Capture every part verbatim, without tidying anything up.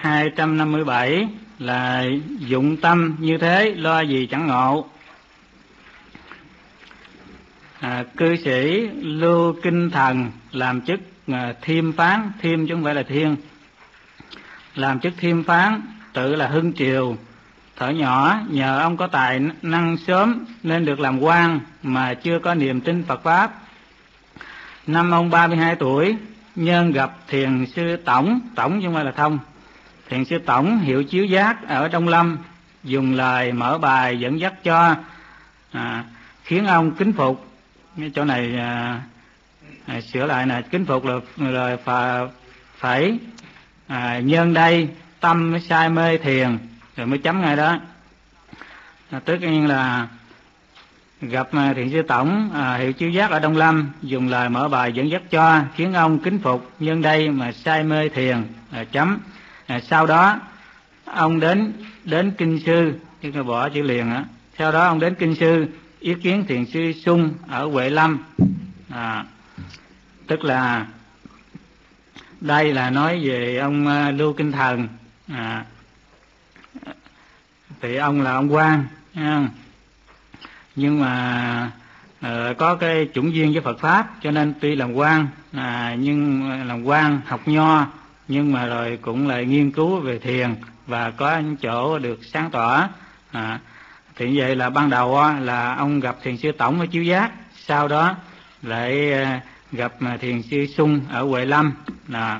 hai trăm năm mươi bảy là dụng tâm như thế lo gì chẳng ngộ. À, cư sĩ Lưu Kinh Thần làm chức à, thiêm phán, thiêm chứ không phải là thiên, làm chức thiêm phán, tự là Hưng Triều. Thuở nhỏ nhờ ông có tài năng sớm nên được làm quan mà chưa có niềm tin Phật pháp. Năm ông ba mươi hai tuổi, nhân gặp thiền sư Tổng, Tổng chứ không phải là Thông, thiền sư Tổng hiệu Chiếu Giác ở Đông Lâm, dùng lời mở bài dẫn dắt cho, à, khiến ông kính phục. Cái chỗ này à, à, sửa lại là kính phục là, là phải, phải à, nhân đây tâm say mê thiền, rồi mới chấm ngay đó. À, tất nhiên là gặp thiền sư Tổng à, hiệu Chiếu Giác ở Đông Lâm, dùng lời mở bài dẫn dắt cho, khiến ông kính phục, nhân đây mà say mê thiền, à, chấm. À, sau đó ông đến đến kinh sư, chứ không bỏ chữ liền á. Sau đó ông đến kinh sư ý kiến thiền sư Sung ở Huệ Lâm. À, tức là đây là nói về ông uh, Lưu Kinh Thần. À, thì ông là ông quan, nhưng mà uh, có cái chủng duyên với Phật pháp, cho nên tuy làm quan à, nhưng làm quan học nho, nhưng mà rồi cũng lại nghiên cứu về thiền và có những chỗ được sáng tỏ. À, thì như vậy là ban đầu là ông gặp thiền sư Tổng ở Chiếu Giác, sau đó lại gặp thiền sư Sung ở Huệ Lâm. Là,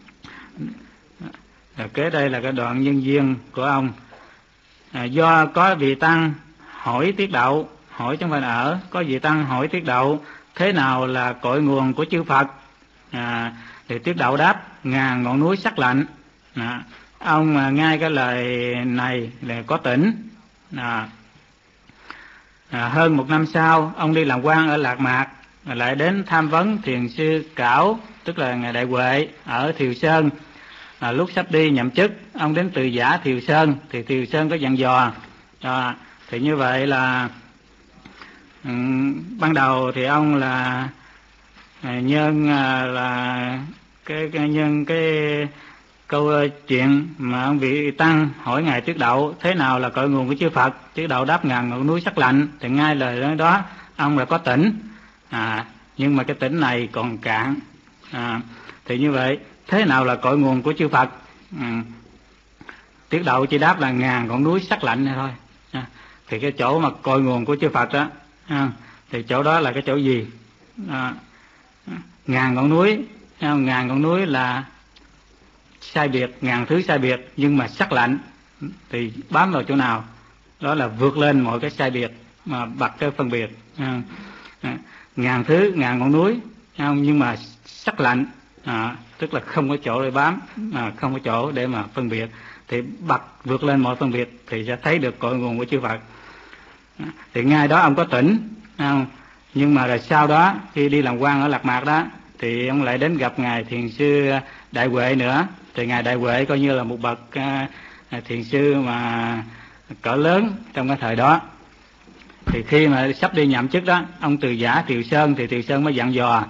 là kế đây là cái đoạn nhân duyên của ông. À, do có vị tăng hỏi Tiết Đậu, hỏi trong phần ở, có vị tăng hỏi Tiết Đậu thế nào là cội nguồn của chư Phật. À, thì Tiết Đậu đáp ngàn ngọn núi sắc lạnh. À, ông mà nghe cái lời này là có tỉnh. À, à, hơn một năm sau ông đi làm quan ở Lạc Mạc, lại đến tham vấn thiền sư Cảo, tức là ngài Đại Huệ ở Thiều Sơn. À, lúc sắp đi nhậm chức, ông đến Từ Giả Thiều Sơn, thì Thiều Sơn có dặn dò. À, thì như vậy là um, ban đầu thì ông là à, nhân à, là cái, cái nhân cái câu chuyện mà ông vị tăng hỏi ngài Tiết Đậu thế nào là cội nguồn của chư Phật. Tiết Đậu đáp ngàn ngọn núi sắc lạnh, thì ngay lời nói đó ông là có tỉnh. À, nhưng mà cái tỉnh này còn cạn. À, thì như vậy thế nào là cội nguồn của chư Phật? À, Tiết Đậu chỉ đáp là ngàn ngọn núi sắc lạnh này thôi. À, thì cái chỗ mà cội nguồn của chư Phật đó, à, thì chỗ đó là cái chỗ gì? À, ngàn ngọn núi, ngàn ngọn núi là sai biệt, ngàn thứ sai biệt, nhưng mà sắc lạnh thì bám vào chỗ nào? Đó là vượt lên mọi cái sai biệt mà bật cái phân biệt. À, à, ngàn thứ, ngàn ngọn núi, nhưng mà sắc lạnh, à, tức là không có chỗ để bám, à, không có chỗ để mà phân biệt, thì bật vượt lên mọi phân biệt thì sẽ thấy được cội nguồn của chư Phật. À, thì ngay đó ông có tỉnh, à, nhưng mà rồi sau đó khi đi làm quan ở Lạc Mạc đó, thì ông lại đến gặp ngài thiền sư Đại Huệ nữa. Thì ngài Đại Huệ coi như là một bậc uh, thiền sư mà cỡ lớn trong cái thời đó. Thì khi mà sắp đi nhậm chức đó, ông Từ Giả Thiều Sơn, thì Thiều Sơn mới dặn dò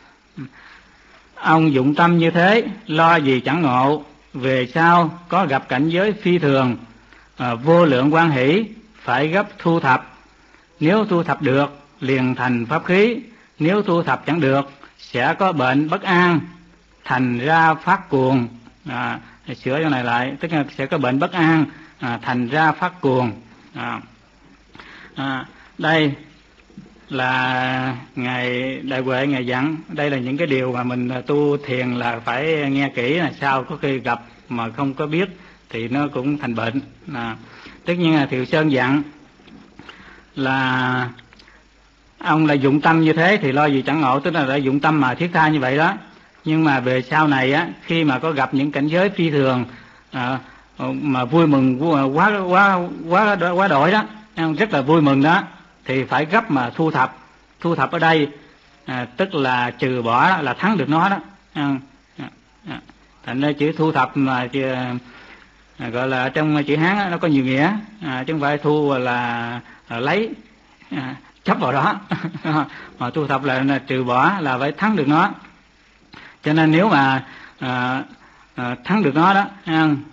ông dụng tâm như thế lo gì chẳng ngộ, về sau có gặp cảnh giới phi thường, uh, vô lượng quan hỷ, phải gấp thu thập. Nếu thu thập được liền thành pháp khí, nếu thu thập chẳng được sẽ có bệnh bất an, thành ra phát cuồng. À, sửa chỗ này lại, tức là sẽ có bệnh bất an, à, thành ra phát cuồng. À, à, đây là ngài Đại Huệ ngài dặn. Đây là những cái điều mà mình tu thiền là phải nghe kỹ, là sao có khi gặp mà không có biết thì nó cũng thành bệnh. À, tất nhiên là Thiều Sơn dặn là ông là dụng tâm như thế thì lo gì chẳng ngộ, tức là đã dụng tâm mà thiết tha như vậy đó. Nhưng mà về sau này á, khi mà có gặp những cảnh giới phi thường, à, mà vui mừng quá quá quá quá đổi đó, rất là vui mừng đó, thì phải gấp mà thu thập. Thu thập ở đây à, tức là trừ bỏ đó, là thắng được nó đó. À, à, thành ra chữ thu thập mà chữ, à, gọi là trong chữ Hán đó, nó có nhiều nghĩa, à, chứ không phải thu là, là lấy, à, chấp vào đó. Mà thu thập là, là trừ bỏ, là phải thắng được nó. Cho nên nếu mà à, à, thắng được nó đó,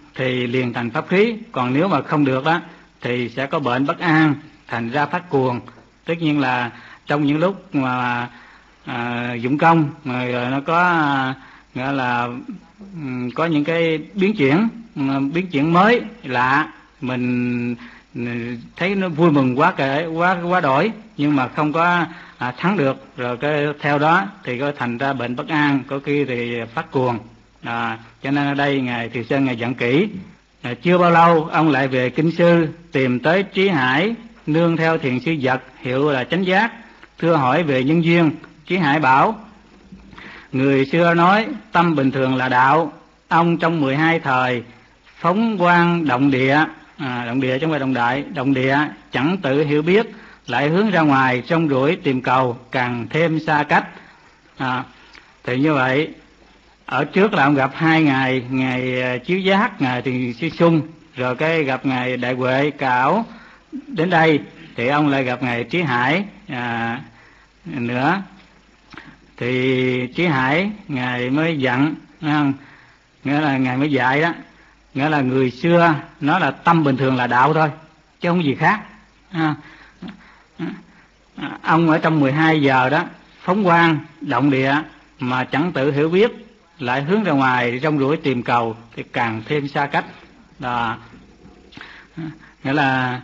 thì liền thành pháp khí, còn nếu mà không được đó thì sẽ có bệnh bất an, thành ra phát cuồng. Tất nhiên là trong những lúc mà à, dụng công mà nó có à, nghĩa là um, có những cái biến chuyển um, biến chuyển mới lạ, mình thấy nó vui mừng quá kể quá quá đổi, nhưng mà không có à, thắng được, rồi cái theo đó thì có thành ra bệnh bất an, có khi thì phát cuồng. À, cho nên ở đây ngài Thiều Sơn ngài dặn kỹ. À, chưa bao lâu ông lại về kinh sư, tìm tới Trí Hải, nương theo thiền sư Vật hiệu là Chánh Giác, thưa hỏi về nhân duyên. Trí Hải bảo: người xưa nói tâm bình thường là đạo. Ông trong mười hai thời phóng quang động địa, à, động địa chứ không phải động đại, động địa chẳng tự hiểu biết, lại hướng ra ngoài trong rủi tìm cầu, càng thêm xa cách. À, thì như vậy, ở trước là ông gặp hai ngài, ngài Chiếu Giác, ngài Thiền Sư Sung, rồi cái gặp ngài Đại Huệ Cảo. Đến đây thì ông lại gặp ngài Trí Hải à, nữa. Thì Trí Hải ngài mới dặn, không? Nghĩa là ngài mới dạy đó, nghĩa là người xưa nói là tâm bình thường là đạo thôi, chứ không gì khác. À, ông ở trong mười hai giờ đó phóng quang động địa mà chẳng tự hiểu biết, lại hướng ra ngoài rong ruổi tìm cầu, thì càng thêm xa cách. Đó. Nghĩa là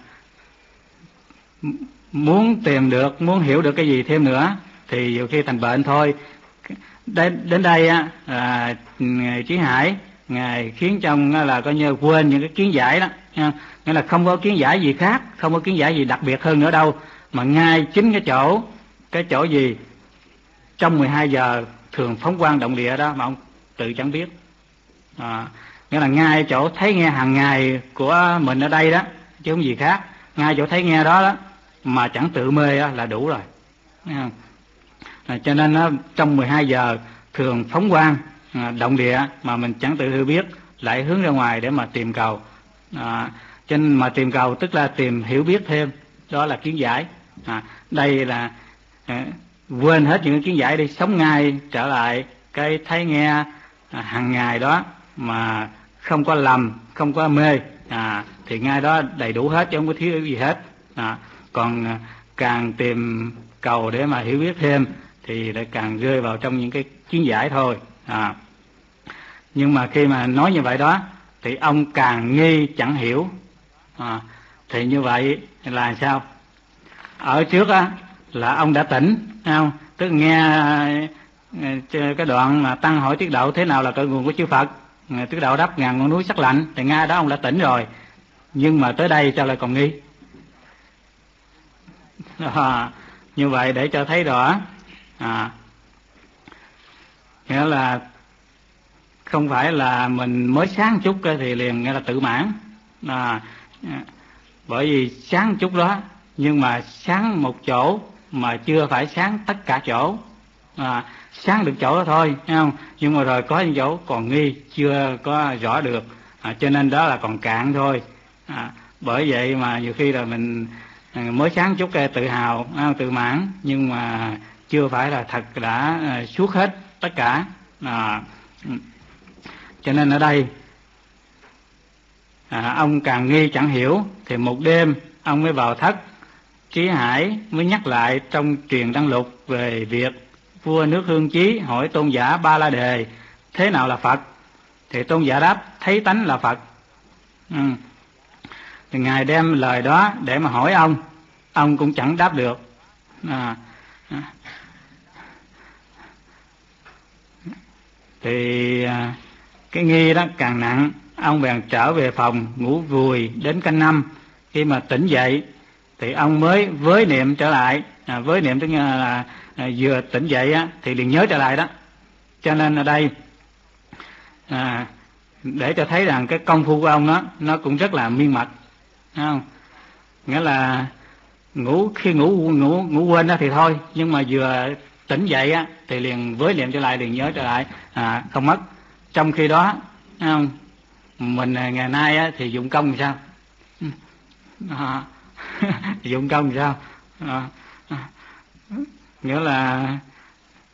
muốn tìm được, muốn hiểu được cái gì thêm nữa thì nhiều khi thành bệnh thôi. Đến, đến đây á, à, ngài Trí Hải ngài khiến cho ông là coi như quên những cái kiến giải đó, nghĩa là không có kiến giải gì khác, không có kiến giải gì đặc biệt hơn nữa đâu, mà ngay chính cái chỗ cái chỗ gì trong mười hai giờ thường phóng quang động địa đó mà ông tự chẳng biết. À, nghĩa là ngay chỗ thấy nghe hàng ngày của mình ở đây đó, chứ không gì khác. Ngay chỗ thấy nghe đó đó mà chẳng tự mê đó, là đủ rồi. À, cho nên đó, trong mười hai giờ thường phóng quang à, động địa mà mình chẳng tự hiểu biết, lại hướng ra ngoài để mà tìm cầu. À, cho nên mà tìm cầu tức là tìm hiểu biết thêm, đó là kiến giải. À, đây là à, quên hết những kiến giải đi, sống ngay trở lại cái thấy nghe à, hàng ngày đó mà không có lầm, không có mê, à, thì ngay đó đầy đủ hết, chứ không có thiếu gì hết. À, còn à, càng tìm cầu để mà hiểu biết thêm thì lại càng rơi vào trong những cái kiến giải thôi. À, nhưng mà khi mà nói như vậy đó thì ông càng nghi chẳng hiểu. À, thì như vậy là sao? Ở trước á là ông đã tỉnh, không? Tức nghe cái đoạn mà Tăng hỏi Tiết Độ thế nào là cội nguồn của chư Phật, Tiết Độ đáp ngàn ngọn núi sắc lạnh, thì ngay đó ông đã tỉnh rồi. Nhưng mà tới đây sao lại còn nghi? À, như vậy để cho thấy rõ, à, nghĩa là không phải là mình mới sáng chút thì liền nghĩa là tự mãn. À, bởi vì sáng chút đó, nhưng mà sáng một chỗ mà chưa phải sáng tất cả chỗ. À, sáng được chỗ đó thôi, thấy không? Nhưng mà rồi có những chỗ còn nghi, chưa có rõ được, à, cho nên đó là còn cạn thôi. À, bởi vậy mà nhiều khi là mình mới sáng chút tự hào, tự mãn, nhưng mà chưa phải là thật đã suốt hết tất cả. À, cho nên ở đây à, ông càng nghi chẳng hiểu, thì một đêm ông mới vào thất. Trí Hải mới nhắc lại trong truyền Đăng Lục về việc vua nước Hương Chí hỏi tôn giả Ba La Đề thế nào là Phật, thì tôn giả đáp thấy tánh là Phật. Ừ. Thì ngài đem lời đó để mà hỏi ông, ông cũng chẳng đáp được. À, thì à, cái nghi đó càng nặng, ông bèn trở về phòng ngủ vùi đến canh năm. Khi mà tỉnh dậy thì ông mới với niệm trở lại, à, với niệm tức là, là à, vừa tỉnh dậy á, thì liền nhớ trở lại đó. Cho nên ở đây à, để cho thấy rằng cái công phu của ông đó nó cũng rất là miên mật, không? Nghĩa là ngủ khi ngủ ngủ ngủ quên đó thì thôi, nhưng mà vừa tỉnh dậy á thì liền với niệm trở lại, liền nhớ trở lại, à, không mất. Trong khi đó không, mình ngày nay á, thì dụng công thì sao? À, dụng công thì sao? À, à, nghĩa là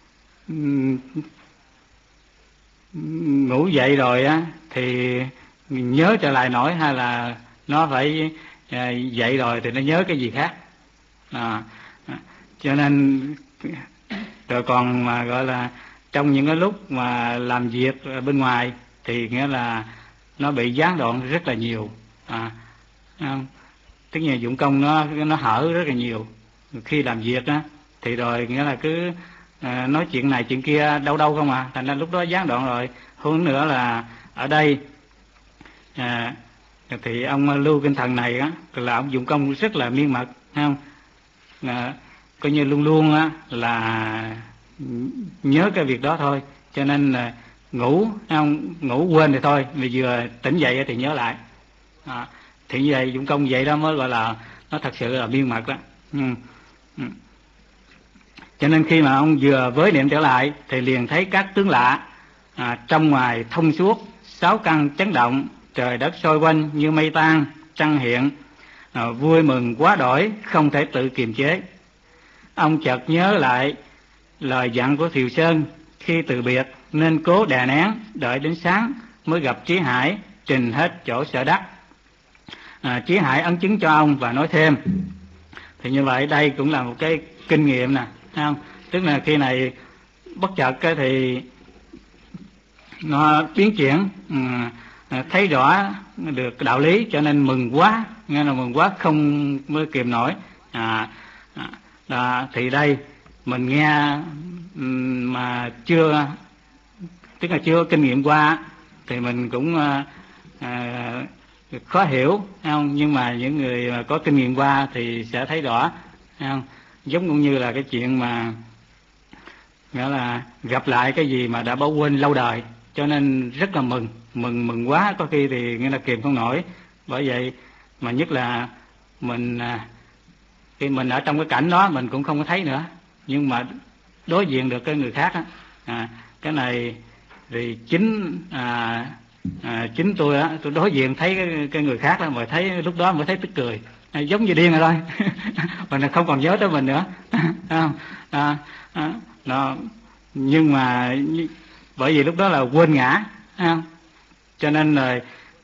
ngủ dậy rồi á thì nhớ trở lại nổi, hay là nó phải à, dậy rồi thì nó nhớ cái gì khác. À, cho nên rồi còn mà gọi là trong những cái lúc mà làm việc ở bên ngoài thì nghĩa là nó bị gián đoạn rất là nhiều. À, tức là dụng công nó nó hở rất là nhiều khi làm việc á, thì rồi nghĩa là cứ à, nói chuyện này chuyện kia đâu đâu không à, thành ra lúc đó gián đoạn rồi. Hơn nữa là ở đây à, thì ông Lưu Kinh Thần này á là ông dụng công rất là miên mật, thấy không? À, coi như luôn luôn á là nhớ cái việc đó thôi, cho nên là ngủ không ngủ quên thì thôi, mà vừa tỉnh dậy thì nhớ lại. À, thì như vậy dụng công vậy đó mới gọi là nó thật sự là miên mật đó. Ừ. Ừ. Cho nên khi mà ông vừa với niệm trở lại thì liền thấy các tướng lạ, à, trong ngoài thông suốt, sáu căn chấn động, trời đất sôi quanh như mây tan, trăng hiện, à, vui mừng quá đổi, không thể tự kiềm chế. Ông chợt nhớ lại lời dặn của Thiều Sơn khi từ biệt nên cố đè nén, đợi đến sáng mới gặp Trí Hải, trình hết chỗ sở đắc. À, Trí Hải ấn chứng cho ông và nói thêm. Thì như vậy đây cũng là một cái kinh nghiệm nè, thấy không? Tức là khi này bất chợt cái thì nó biến chuyển, thấy rõ được đạo lý, cho nên mừng quá, nghe là mừng quá không mới kìm nổi. À, à, thì đây mình nghe mà chưa, tức là chưa kinh nghiệm qua thì mình cũng à, à, khó hiểu, không? Nhưng mà những người mà có kinh nghiệm qua thì sẽ thấy rõ, không? Giống cũng như là cái chuyện mà nghĩa là gặp lại cái gì mà đã bỏ quên lâu đời, cho nên rất là mừng, mừng mừng quá, có khi thì nghĩa là kìm không nổi. Bởi vậy mà nhất là mình khi mình ở trong cái cảnh đó mình cũng không có thấy nữa, nhưng mà đối diện được cái người khác á, à, cái này thì chính à, à, chính tôi á, tôi đối diện thấy cái, cái người khác đó, mà thấy lúc đó mới thấy tức cười, à, giống như điên rồi thôi. Mình không còn nhớ tới mình nữa. À, à, à, nó, nhưng mà bởi vì lúc đó là quên ngã, à, cho nên là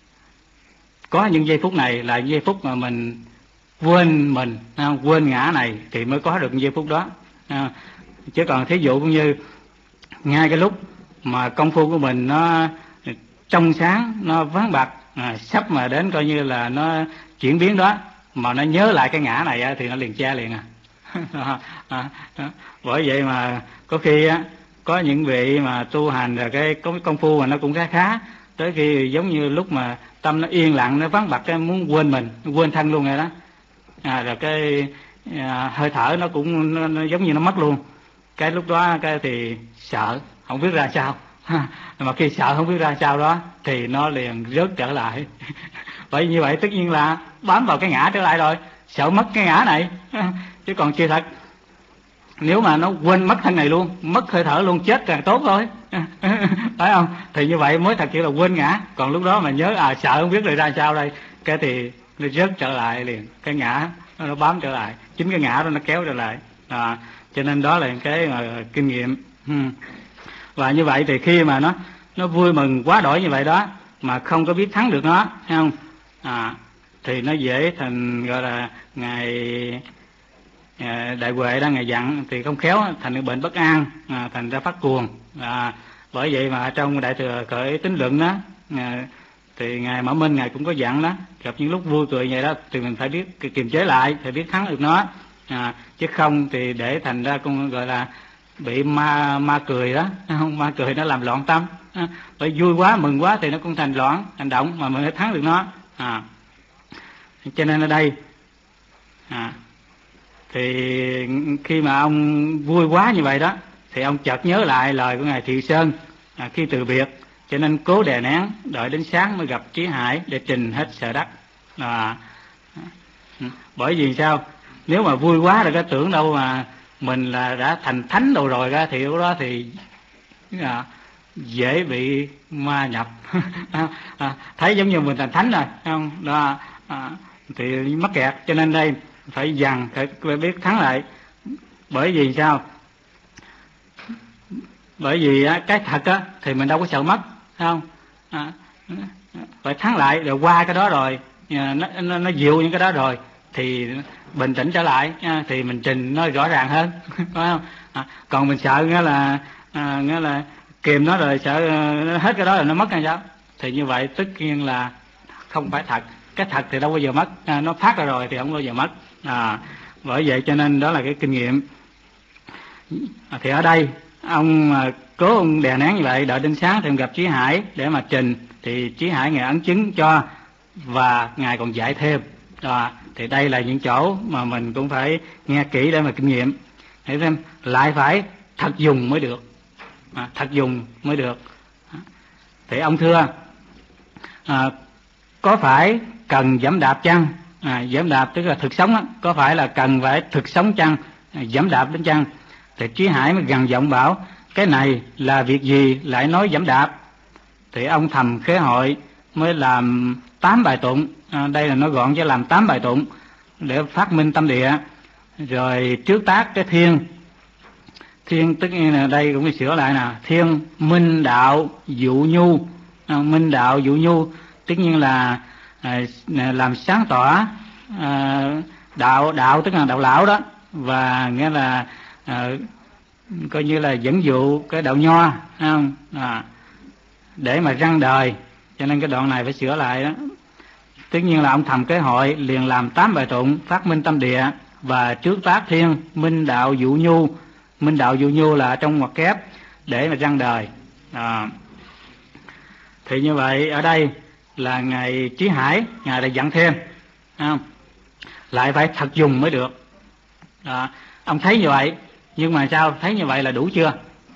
có những giây phút này là giây phút mà mình quên mình, à, quên ngã này thì mới có được giây phút đó. À, chứ còn thí dụ cũng như ngay cái lúc mà công phu của mình nó trong sáng, nó vắng bặt, à, sắp mà đến coi như là nó chuyển biến đó, mà nó nhớ lại cái ngã này á, thì nó liền che liền à. à, à, à. Bởi vậy mà có khi á, có những vị mà tu hành rồi cái công phu mà nó cũng khá khá, tới khi giống như lúc mà tâm nó yên lặng, nó vắng bặt cái muốn quên mình, quên thân luôn rồi đó. À, rồi cái à, hơi thở nó cũng nó, nó giống như nó mất luôn. Cái lúc đó cái thì sợ không biết ra sao. Mà khi sợ không biết ra sao đó thì nó liền rớt trở lại. Bởi như vậy tất nhiên là bám vào cái ngã trở lại rồi, sợ mất cái ngã này. Chứ còn chưa thật, nếu mà nó quên mất thân này luôn, mất hơi thở luôn, chết càng tốt thôi. Phải không? Thì như vậy mới thật sự là quên ngã. Còn lúc đó mà nhớ à sợ không biết rồi ra sao đây, cái thì nó rớt trở lại liền, cái ngã nó bám trở lại, chính cái ngã đó nó kéo trở lại. À, cho nên đó là cái mà kinh nghiệm. Và như vậy thì khi mà nó nó vui mừng quá đổi như vậy đó mà không có biết thắng được nó, thấy không? À, thì nó dễ thành gọi là ngài à, đại huệ đó, ngài dặn thì không khéo thành cái bệnh bất an, à, thành ra phát cuồng. À, bởi vậy mà trong đại thừa khởi tín luận đó, à, thì ngài Mã Minh ngài cũng có dặn đó, gặp những lúc vui cười vậy đó thì mình phải biết kiềm chế lại, phải biết thắng được nó. À, chứ không thì để thành ra cũng gọi là bị ma ma cười đó, không? Ma cười nó làm loạn tâm. À, bởi vui quá mừng quá thì nó cũng thành loạn hành động, mà mình phải thắng được nó. À, cho nên ở đây à, thì khi mà ông vui quá như vậy đó thì ông chợt nhớ lại lời của ngài Thiệu Sơn à, khi từ biệt, cho nên cố đè nén, đợi đến sáng mới gặp Trí Hải để trình hết sở đắc. À, bởi vì sao? Nếu mà vui quá rồi cái tưởng đâu mà mình là đã thành thánh đâu rồi ra, thì lúc đó thì à, dễ bị ma nhập. À, thấy giống như mình thành thánh rồi, không? Đó, à, thì mắc kẹt. Cho nên đây phải dằn, phải biết thắng lại. Bởi vì sao? Bởi vì á, cái thật á thì mình đâu có sợ mất, không? À, phải thắng lại rồi qua cái đó rồi, nó nó, nó dịu những cái đó rồi thì bình tĩnh trở lại, thì mình trình nó rõ ràng hơn, phải không? À, còn mình sợ nghĩa là à, nghĩa là kìm nó rồi sợ nó hết cái đó là nó mất hay sao, thì như vậy tất nhiên là không phải thật. Cái thật thì đâu bao giờ mất, à, nó phát ra rồi thì không bao giờ mất. À, bởi vậy cho nên đó là cái kinh nghiệm. À, thì ở đây ông à, cố ông đè nén như vậy, đợi đến sáng thì ông gặp Chí Hải để mà trình, thì Chí Hải ngài ấn chứng cho và ngài còn dạy thêm. À, thì đây là những chỗ mà mình cũng phải nghe kỹ để mà kinh nghiệm. Hiểu thêm, lại phải thật dùng mới được, à, thật dùng mới được. Thì ông thưa, à, có phải cần giẫm đạp chăng? À, giẫm đạp tức là thực sống đó, có phải là cần phải thực sống chăng, à, giẫm đạp đến chăng? Thì Chí Hải mới gằn giọng bảo, cái này là việc gì lại nói giẫm đạp? Thì ông thầm khế hội mới làm tám bài tụng, à, đây là nói gọn chứ làm tám bài tụng để phát minh tâm địa. Rồi trước tác cái thiên, thiên tức là đây cũng phải sửa lại nè, thiên minh đạo dụ nhu, à, minh đạo dụ nhu tất nhiên là à, làm sáng tỏ à, đạo, đạo tức là đạo lão đó, và nghĩa là à, coi như là dẫn dụ cái đạo nho, không? À, để mà răng đời, cho nên cái đoạn này phải sửa lại đó. Tất nhiên là ông thầm kế hội liền làm tám bài tụng phát minh tâm địa và trước tác thiên minh đạo dụ nhu, minh đạo dụ nhu là trong ngoặc kép để mà răng đời. À, thì như vậy ở đây là ngài Chí Hải ngài đã dặn thêm, không? Lại phải thật dùng mới được. À, ông thấy như vậy nhưng mà sao? Thấy như vậy là đủ chưa?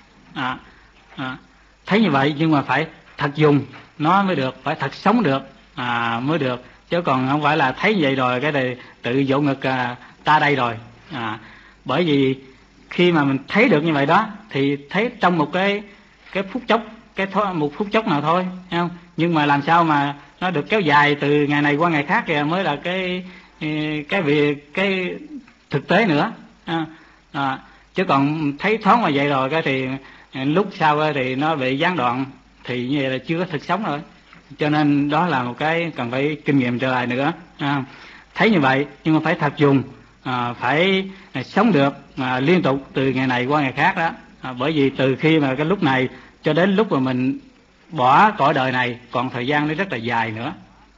À, à, thấy như vậy nhưng mà phải thật dùng nó mới được, phải thật sống được, à, mới được, chứ còn không phải là thấy vậy rồi cái này tự vỗ ngực à, ta đây rồi. À, bởi vì khi mà mình thấy được như vậy đó thì thấy trong một cái cái phút chốc, cái th- một phút chốc nào thôi, thấy không? Nhưng mà làm sao mà nó được kéo dài từ ngày này qua ngày khác kìa mới là cái cái việc cái thực tế nữa. À, à, chứ còn thấy thoáng mà vậy rồi cái thì lúc sau thì nó bị gián đoạn, thì như vậy là chưa có thực sống rồi. Cho nên đó là một cái cần phải kinh nghiệm trở lại nữa. À, thấy như vậy nhưng mà phải thật dùng, à, phải sống được à, liên tục từ ngày này qua ngày khác đó. À, bởi vì từ khi mà cái lúc này cho đến lúc mà mình bỏ cõi đời này còn thời gian nó rất là dài nữa.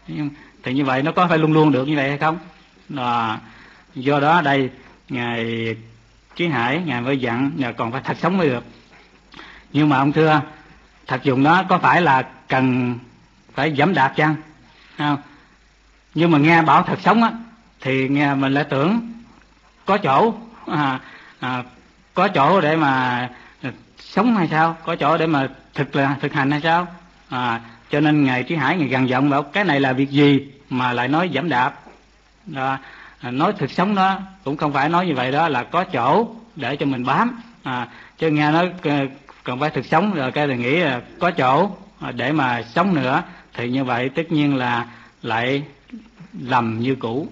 Thì như vậy nó có phải luôn luôn được như vậy hay không? À, do đó đây ngài Chí Hải ngài mới dặn là còn phải thật sống mới được. Nhưng mà ông thưa, thật dùng đó có phải là cần phải giẫm đạp chăng? Không? Nhưng mà nghe bảo thật sống á thì nghe mình lại tưởng có chỗ à, à, có chỗ để mà sống hay sao, có chỗ để mà thực là thực hành hay sao? À, cho nên ngài Chí Hải ngài gằn giọng bảo cái này là việc gì mà lại nói giẫm đạp? À, nói thực sống đó cũng không phải nói như vậy, đó là có chỗ để cho mình bám. À, chứ nghe nói còn phải thực sống rồi cái thì nghĩ là có chỗ để mà sống nữa, thì như vậy tất nhiên là lại lầm như cũ.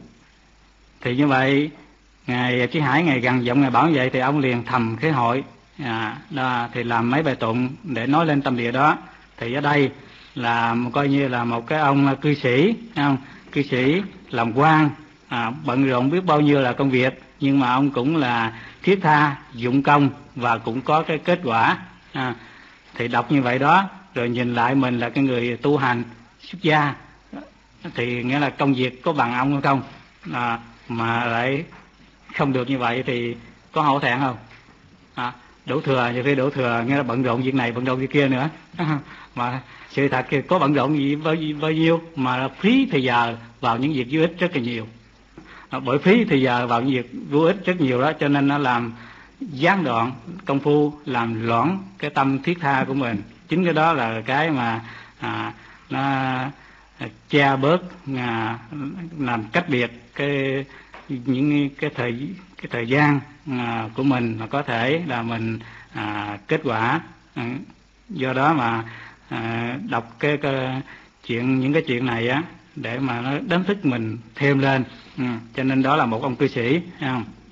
Thì như vậy ngài Chí Hải ngài gằn giọng ngài bảo như vậy thì ông liền thầm khế hội, à, đó, thì làm mấy bài tụng để nói lên tâm địa đó. Thì ở đây là coi như là một cái ông cư sĩ, không? Cư sĩ làm quan, à, bận rộn biết bao nhiêu là công việc, nhưng mà ông cũng là thiết tha dụng công và cũng có cái kết quả. À, thì đọc như vậy đó rồi nhìn lại mình là cái người tu hành xuất gia thì nghĩa là công việc có bằng ông hay không, à, mà lại không được như vậy thì có hổ thẹn không? À, đổ thừa, nhiều khi đổ thừa nghĩa là bận rộn việc này bận rộn việc kia nữa. Mà sự thật thì có bận rộn gì bao, bao nhiêu mà phí thời giờ vào những việc vô ích rất là nhiều. À, bởi phí thời giờ vào những việc vô ích rất nhiều đó, cho nên nó làm gián đoạn công phu, làm loãng cái tâm thiết tha của mình. Chính cái đó là cái mà à, nó che bớt, à, làm cách biệt cái những cái thời cái thời gian à, của mình mà có thể là mình à, kết quả. À, do đó mà à, đọc cái, cái chuyện những cái chuyện này á để mà nó đánh thức mình thêm lên. Ừ, cho nên đó là một ông cư sĩ, không?